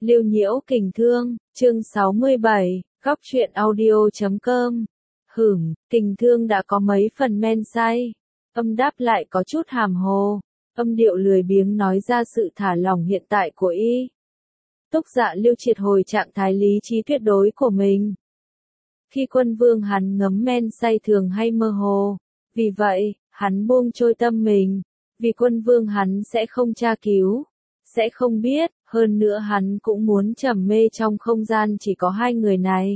Liêu Nhiễu Kình Thương, chương 67, góc truyện audio.com. Kình Thương đã có mấy phần men say. Âm đáp lại có chút hàm hồ. Âm điệu lười biếng nói ra sự thả lỏng hiện tại của y. Túc Dạ Liêu triệt hồi trạng thái lý trí tuyệt đối của mình. Khi quân vương hắn ngấm men say thường hay mơ hồ. Vì vậy, hắn buông trôi tâm mình. Vì quân vương hắn sẽ không tra cứu. Sẽ không biết, hơn nữa hắn cũng muốn trầm mê trong không gian chỉ có hai người này.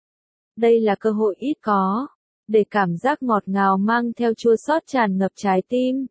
Đây là cơ hội ít có, để cảm giác ngọt ngào mang theo chua xót tràn ngập trái tim.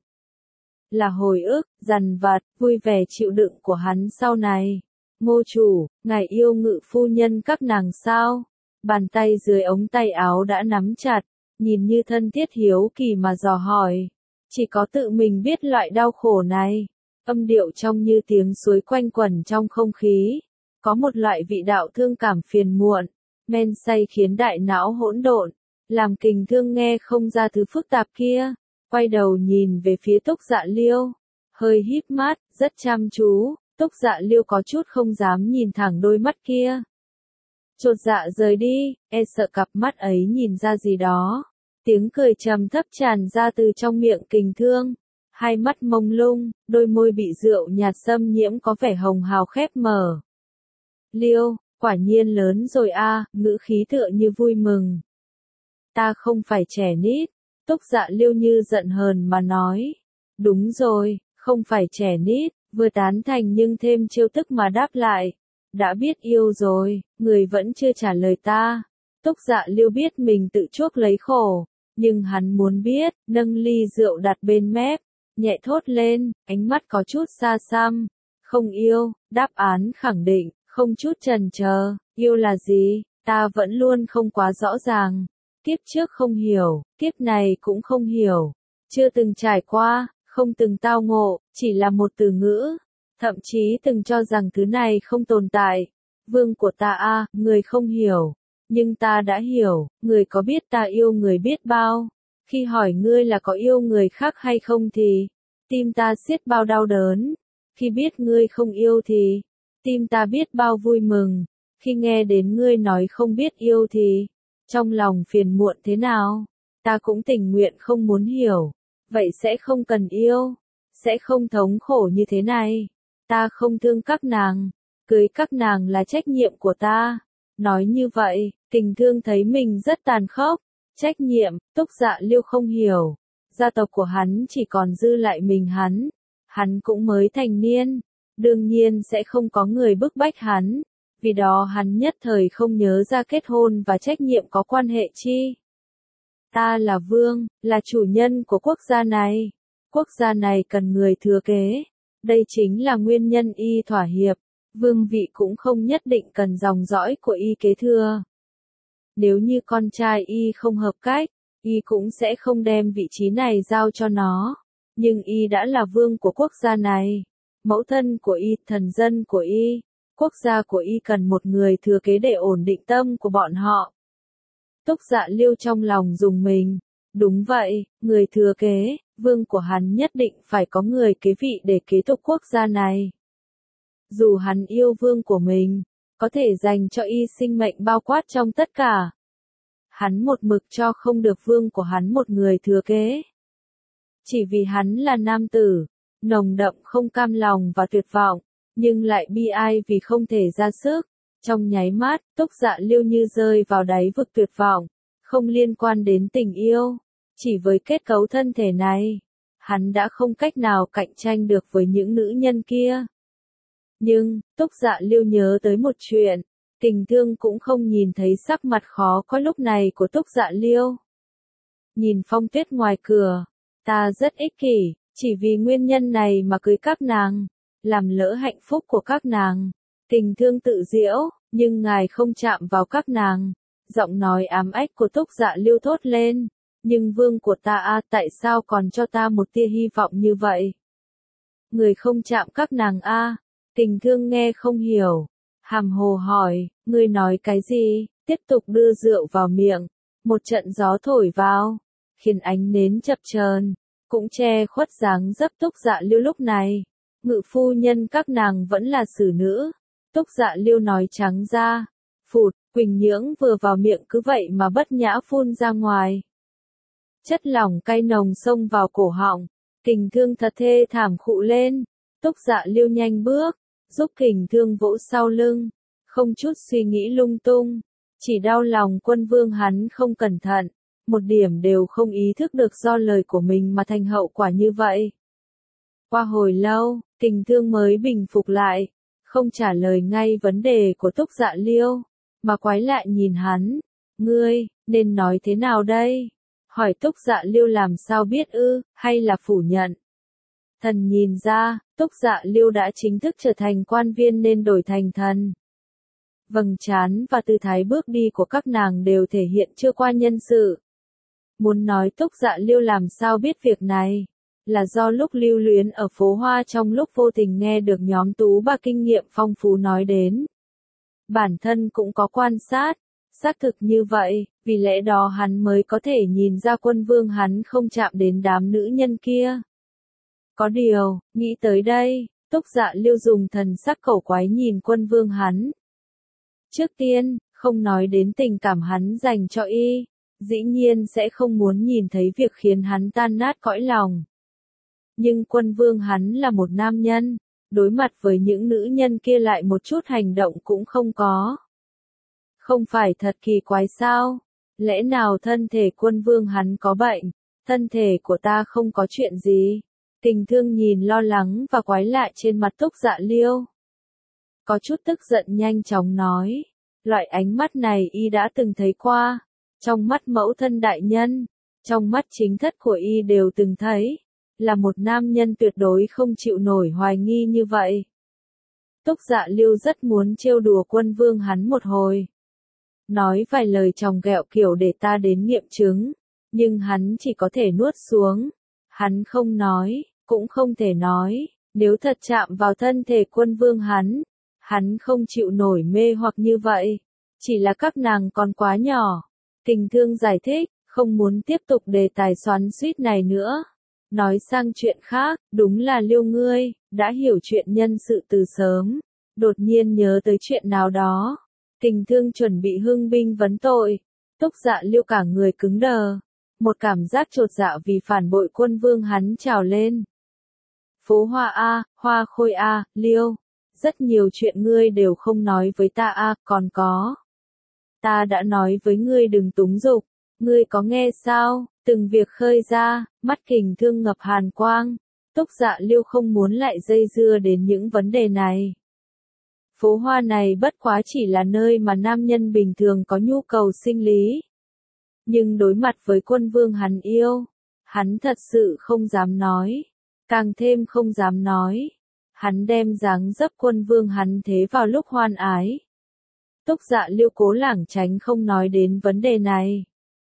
Là hồi ức, dằn vặt, vui vẻ chịu đựng của hắn sau này. Ngô chủ, ngài yêu Ngự phu nhân các nàng sao? Bàn tay dưới ống tay áo đã nắm chặt, nhìn như thân thiết hiếu kỳ mà dò hỏi. Chỉ có tự mình biết loại đau khổ này. Âm điệu trong như tiếng suối quanh quẩn trong không khí. Có một loại vị đạo thương cảm phiền muộn. Men say khiến đại não hỗn độn. Làm Kình Thương nghe không ra thứ phức tạp kia. Quay đầu nhìn về phía Túc Dạ Liêu. Hơi híp mắt, rất chăm chú. Túc Dạ Liêu có chút không dám nhìn thẳng đôi mắt kia. Chột dạ rời đi, e sợ cặp mắt ấy nhìn ra gì đó. Tiếng cười trầm thấp tràn ra từ trong miệng Kình Thương. Hai mắt mông lung, đôi môi bị rượu nhạt xâm nhiễm có vẻ hồng hào khép mở. Liêu, quả nhiên lớn rồi a, ngữ khí tựa như vui mừng. Ta không phải trẻ nít. Túc Dạ Liêu như giận hờn mà nói. Đúng rồi, không phải trẻ nít, vừa tán thành nhưng thêm trêu tức mà đáp lại. Đã biết yêu rồi, người vẫn chưa trả lời ta. Túc Dạ Liêu biết mình tự chuốc lấy khổ, nhưng hắn muốn biết, nâng ly rượu đặt bên mép. Nhẹ thốt lên, ánh mắt có chút xa xăm. Không yêu, đáp án khẳng định, không chút chần chờ. Yêu là gì, ta vẫn luôn không quá rõ ràng. Kiếp trước không hiểu, kiếp này cũng không hiểu. Chưa từng trải qua, không từng tao ngộ, chỉ là một từ ngữ. Thậm chí từng cho rằng thứ này không tồn tại. Vương của ta a, người không hiểu. Nhưng ta đã hiểu, người có biết ta yêu người biết bao. Khi hỏi ngươi là có yêu người khác hay không thì, tim ta xiết bao đau đớn. Khi biết ngươi không yêu thì, tim ta biết bao vui mừng. Khi nghe đến ngươi nói không biết yêu thì, trong lòng phiền muộn thế nào, ta cũng tình nguyện không muốn hiểu. Vậy sẽ không cần yêu, sẽ không thống khổ như thế này. Ta không thương các nàng, cưới các nàng là trách nhiệm của ta. Nói như vậy, Kình Thương thấy mình rất tàn khốc. Trách nhiệm, Túc Dạ Liêu không hiểu. Gia tộc của hắn chỉ còn dư lại mình hắn. Hắn cũng mới thành niên. Đương nhiên sẽ không có người bức bách hắn. Vì đó hắn nhất thời không nhớ ra kết hôn và trách nhiệm có quan hệ chi. Ta là vương, là chủ nhân của quốc gia này. Quốc gia này cần người thừa kế. Đây chính là nguyên nhân y thỏa hiệp. Vương vị cũng không nhất định cần dòng dõi của y kế thừa. Nếu như con trai y không hợp cách, y cũng sẽ không đem vị trí này giao cho nó. Nhưng y đã là vương của quốc gia này. Mẫu thân của y, thần dân của y. Quốc gia của y cần một người thừa kế để ổn định tâm của bọn họ. Túc Dạ Liêu trong lòng rùng mình. Đúng vậy, người thừa kế, vương của hắn nhất định phải có người kế vị để kế tục quốc gia này. Dù hắn yêu vương của mình, có thể dành cho y sinh mệnh bao quát trong tất cả. Hắn một mực cho không được vương của hắn một người thừa kế. Chỉ vì hắn là nam tử, nồng đậm không cam lòng và tuyệt vọng, nhưng lại bi ai vì không thể ra sức. Trong nháy mắt, Túc Dạ Liêu như rơi vào đáy vực tuyệt vọng, không liên quan đến tình yêu. Chỉ với kết cấu thân thể này, hắn đã không cách nào cạnh tranh được với những nữ nhân kia. Nhưng, Túc Dạ Liêu nhớ tới một chuyện, Kình Thương cũng không nhìn thấy sắc mặt khó coi lúc này của Túc Dạ Liêu. Nhìn phong tuyết ngoài cửa, ta rất ích kỷ, chỉ vì nguyên nhân này mà cưới các nàng, làm lỡ hạnh phúc của các nàng. Kình Thương tự giễu, nhưng ngài không chạm vào các nàng. Giọng nói ám ách của Túc Dạ Liêu thốt lên. Nhưng vương của ta a, tại sao còn cho ta một tia hy vọng như vậy? Người không chạm các nàng a. Kình Thương nghe không hiểu. Hàm hồ hỏi, ngươi nói cái gì? Tiếp tục đưa rượu vào miệng. Một trận gió thổi vào, khiến ánh nến chập chờn, cũng che khuất dáng dấp Túc Dạ Liêu lúc này. Ngự phu nhân các nàng vẫn là xử nữ. Túc Dạ Liêu nói trắng ra. Phụt, Quỳnh Nhưỡng vừa vào miệng cứ vậy mà bất nhã phun ra ngoài. Chất lỏng cay nồng xông vào cổ họng. Kình Thương thật thê thảm khụ lên. Túc Dạ Liêu nhanh bước, giúp Kình Thương vỗ sau lưng. Không chút suy nghĩ lung tung. Chỉ đau lòng Quân Vương hắn không cẩn thận. Một điểm đều không ý thức được do lời của mình mà thành hậu quả như vậy. Qua hồi lâu, Kình Thương mới bình phục lại. Không trả lời ngay vấn đề của Túc Dạ Liêu. Mà quái lại nhìn hắn. Ngươi, nên nói thế nào đây? Hỏi Túc Dạ Liêu làm sao biết ư, hay là phủ nhận? Thần nhìn ra, Túc Dạ Liêu đã chính thức trở thành quan viên nên đổi thành thần. Vầng trán và tư thái bước đi của các nàng đều thể hiện chưa qua nhân sự. Muốn nói Túc Dạ Liêu làm sao biết việc này, là do lúc lưu luyến ở phố Hoa trong lúc vô tình nghe được nhóm tú bà kinh nghiệm phong phú nói đến. Bản thân cũng có quan sát, xác thực như vậy, vì lẽ đó hắn mới có thể nhìn ra Quân Vương hắn không chạm đến đám nữ nhân kia. Có điều, nghĩ tới đây, Túc Dạ Liêu dùng thần sắc cổ quái nhìn Quân Vương hắn. Trước tiên, không nói đến tình cảm hắn dành cho y, dĩ nhiên sẽ không muốn nhìn thấy việc khiến hắn tan nát cõi lòng. Nhưng Quân Vương hắn là một nam nhân, đối mặt với những nữ nhân kia lại một chút hành động cũng không có. Không phải thật kỳ quái sao? Lẽ nào thân thể Quân Vương hắn có bệnh? Thân thể của ta không có chuyện gì? Kình Thương nhìn lo lắng và quái lại trên mặt Túc Dạ Liêu. Có chút tức giận nhanh chóng nói. Loại ánh mắt này y đã từng thấy qua. Trong mắt mẫu thân đại nhân, trong mắt chính thất của y đều từng thấy. Là một nam nhân tuyệt đối không chịu nổi hoài nghi như vậy. Túc Dạ Liêu rất muốn trêu đùa Quân Vương hắn một hồi. Nói vài lời chòng ghẹo kiểu để ta đến nghiệm chứng. Nhưng hắn chỉ có thể nuốt xuống. Hắn không nói, cũng không thể nói. Nếu thật chạm vào thân thể Quân Vương hắn không chịu nổi mê hoặc như vậy. Chỉ là các nàng còn quá nhỏ. Kình Thương giải thích, không muốn tiếp tục đề tài xoắn xuýt này nữa. Nói sang chuyện khác, đúng là Liêu ngươi, đã hiểu chuyện nhân sự từ sớm. Đột nhiên nhớ tới chuyện nào đó. Kình Thương chuẩn bị hưng binh vấn tội. Túc Dạ Liêu cả người cứng đờ. Một cảm giác chột dạ vì phản bội Quân Vương hắn trào lên. Phố Hoa A, Hoa Khôi A, Liêu. Rất nhiều chuyện ngươi đều không nói với ta A, còn có. Ta đã nói với ngươi đừng túng dục. Ngươi có nghe sao? Từng việc khơi ra, mắt Kình Thương ngập hàn quang. Túc Dạ Liêu không muốn lại dây dưa đến những vấn đề này. Phố Hoa này bất quá chỉ là nơi mà nam nhân bình thường có nhu cầu sinh lý. Nhưng đối mặt với Quân Vương hắn yêu, hắn thật sự không dám nói. Càng thêm không dám nói. Hắn đem dáng dấp Quân Vương hắn thế vào lúc hoan ái. Túc Dạ Liêu cố lảng tránh không nói đến vấn đề này.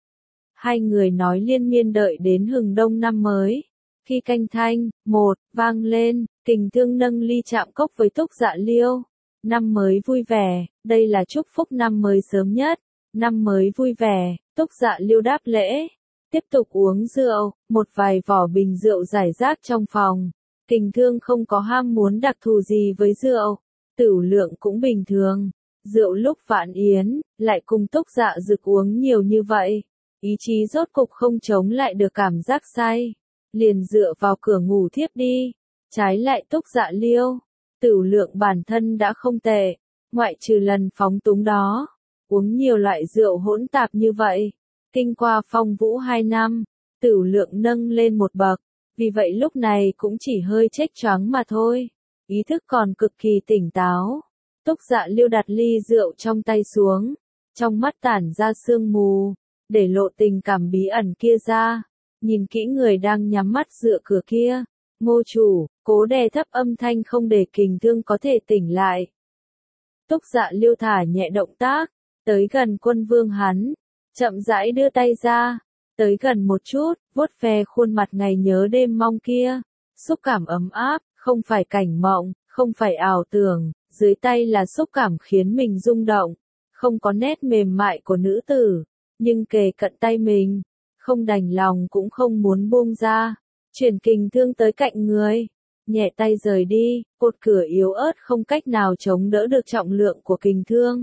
Hai người nói liên miên đợi đến hừng đông năm mới. Khi canh thanh, vang lên, Kình Thương nâng ly chạm cốc với Túc Dạ Liêu. Năm mới vui vẻ, đây là chúc phúc năm mới sớm nhất. Năm mới vui vẻ, Túc Dạ Liêu đáp lễ. Tiếp tục uống rượu, một vài vỏ bình rượu rải rác trong phòng. Kình Thương không có ham muốn đặc thù gì với rượu. Tửu lượng cũng bình thường. Rượu lúc vạn yến, lại cùng Túc Dạ Dực uống nhiều như vậy. Ý chí rốt cục không chống lại được cảm giác say. Liền dựa vào cửa ngủ thiếp đi. Trái lại Túc Dạ Liêu. Tửu lượng bản thân đã không tệ. Ngoại trừ lần phóng túng đó. Uống nhiều loại rượu hỗn tạp như vậy. Kinh qua phong vũ 2 năm. Tửu lượng nâng lên một bậc. Vì vậy lúc này cũng chỉ hơi chếch choáng mà thôi. Ý thức còn cực kỳ tỉnh táo. Túc Dạ Liêu đặt ly rượu trong tay xuống. Trong mắt tản ra sương mù. Để lộ tình cảm bí ẩn kia ra. Nhìn kỹ người đang nhắm mắt dựa cửa kia. Ngô chủ, cố đè thấp âm thanh không để Kình Thương có thể tỉnh lại. Túc Dạ Liêu thả nhẹ động tác. Tới gần Quân Vương hắn. Chậm rãi đưa tay ra. Tới gần một chút, vuốt ve khuôn mặt ngày nhớ đêm mong kia. Xúc cảm ấm áp, không phải cảnh mộng, không phải ảo tưởng. Dưới tay là xúc cảm khiến mình rung động. Không có nét mềm mại của nữ tử. Nhưng kề cận tay mình. Không đành lòng cũng không muốn buông ra. Chuyển Kình Thương tới cạnh người. nhẹ tay rời đi, cột cửa yếu ớt không cách nào chống đỡ được trọng lượng của kình thương.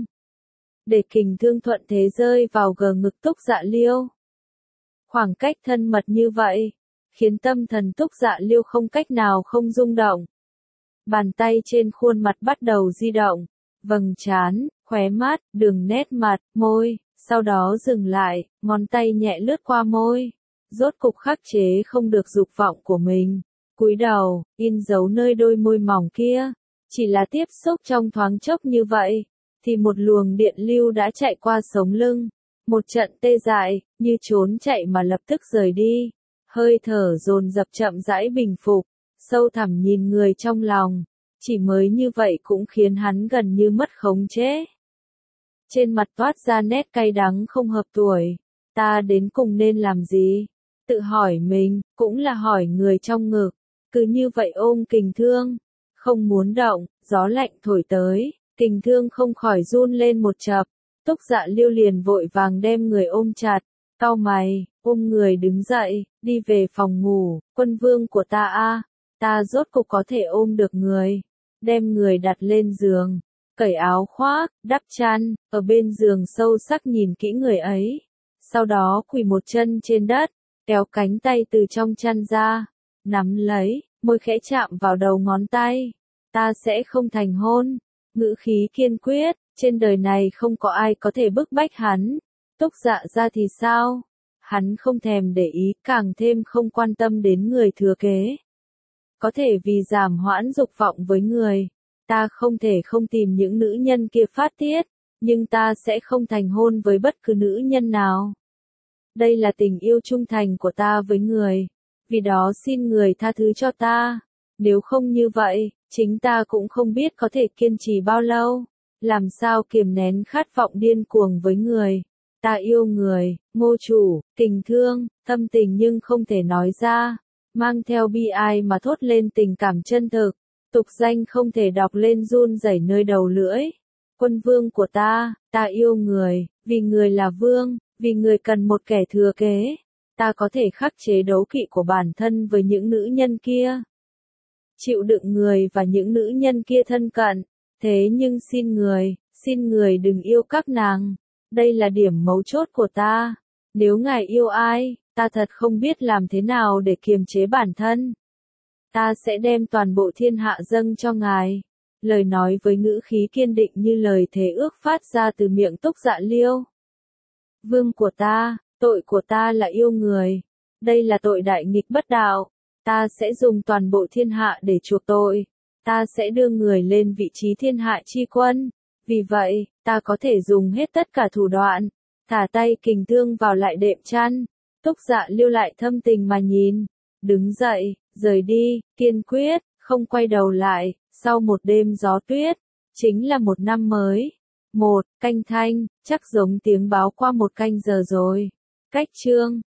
Để kình thương thuận thế rơi vào gờ ngực Túc Dạ Liêu. Khoảng cách thân mật như vậy, khiến tâm thần Túc Dạ Liêu không cách nào không rung động. Bàn tay trên khuôn mặt bắt đầu di động, vầng trán, khóe mắt, đường nét mặt, môi, sau đó dừng lại, ngón tay nhẹ lướt qua môi. Rốt cục khắc chế không được dục vọng của mình, cúi đầu, in dấu nơi đôi môi mỏng kia. Chỉ là tiếp xúc trong thoáng chốc như vậy, thì một luồng điện lưu đã chạy qua sống lưng. Một trận tê dại, như trốn chạy mà lập tức rời đi. Hơi thở dồn dập chậm rãi bình phục, sâu thẳm nhìn người trong lòng. Chỉ mới như vậy cũng khiến hắn gần như mất khống chế. Trên mặt toát ra nét cay đắng không hợp tuổi. Ta đến cùng nên làm gì? Tự hỏi mình, cũng là hỏi người trong ngực. Cứ như vậy ôm kình thương. Không muốn động, gió lạnh thổi tới. Kình thương không khỏi run lên một chập. Túc Dạ Liêu liền vội vàng đem người ôm chặt. Cau mày, ôm người đứng dậy, đi về phòng ngủ. Quân vương của ta a, ta rốt cục có thể ôm được người. Đem người đặt lên giường, cởi áo khoác, đắp chăn, ở bên giường sâu sắc nhìn kỹ người ấy. Sau đó quỳ một chân trên đất, kéo cánh tay từ trong chăn ra, nắm lấy, môi khẽ chạm vào đầu ngón tay. Ta sẽ không thành hôn. Ngữ khí kiên quyết, trên đời này không có ai có thể bức bách hắn. Túc Dạ ra thì sao? Hắn không thèm để ý, càng thêm không quan tâm đến người thừa kế. Có thể vì giảm hoãn dục vọng với người, ta không thể không tìm những nữ nhân kia phát tiết, nhưng ta sẽ không thành hôn với bất cứ nữ nhân nào. Đây là tình yêu trung thành của ta với người, vì đó xin người tha thứ cho ta. Nếu không như vậy, chính ta cũng không biết có thể kiên trì bao lâu, làm sao kiềm nén khát vọng điên cuồng với người. Ta yêu người, Ngô chủ, kình thương, thâm tình nhưng không thể nói ra, mang theo bi ai mà thốt lên tình cảm chân thực, tục danh không thể đọc lên run rẩy nơi đầu lưỡi. Quân vương của ta yêu người, vì người là vương, vì người cần một kẻ thừa kế. Ta có thể khắc chế đấu kỵ của bản thân với những nữ nhân kia, chịu đựng người và những nữ nhân kia thân cận, thế nhưng xin người đừng yêu các nàng. Đây là điểm mấu chốt của ta. Nếu ngài yêu ai, ta thật không biết làm thế nào để kiềm chế bản thân. Ta sẽ đem toàn bộ thiên hạ dâng cho ngài. Lời nói với ngữ khí kiên định như lời thề ước phát ra từ miệng Túc Dạ Liêu. Vương của ta, tội của ta là yêu người. Đây là tội đại nghịch bất đạo. Ta sẽ dùng toàn bộ thiên hạ để chuộc tội. Ta sẽ đưa người lên vị trí thiên hạ chi quân. Vì vậy, ta có thể dùng hết tất cả thủ đoạn. Thả tay kình thương vào lại đệm chăn. Túc Dạ Liêu lại thâm tình mà nhìn. Đứng dậy, rời đi, kiên quyết, không quay đầu lại. Sau một đêm gió tuyết, chính là một năm mới. Canh thanh, chắc giống tiếng báo qua một canh giờ rồi. Cách chương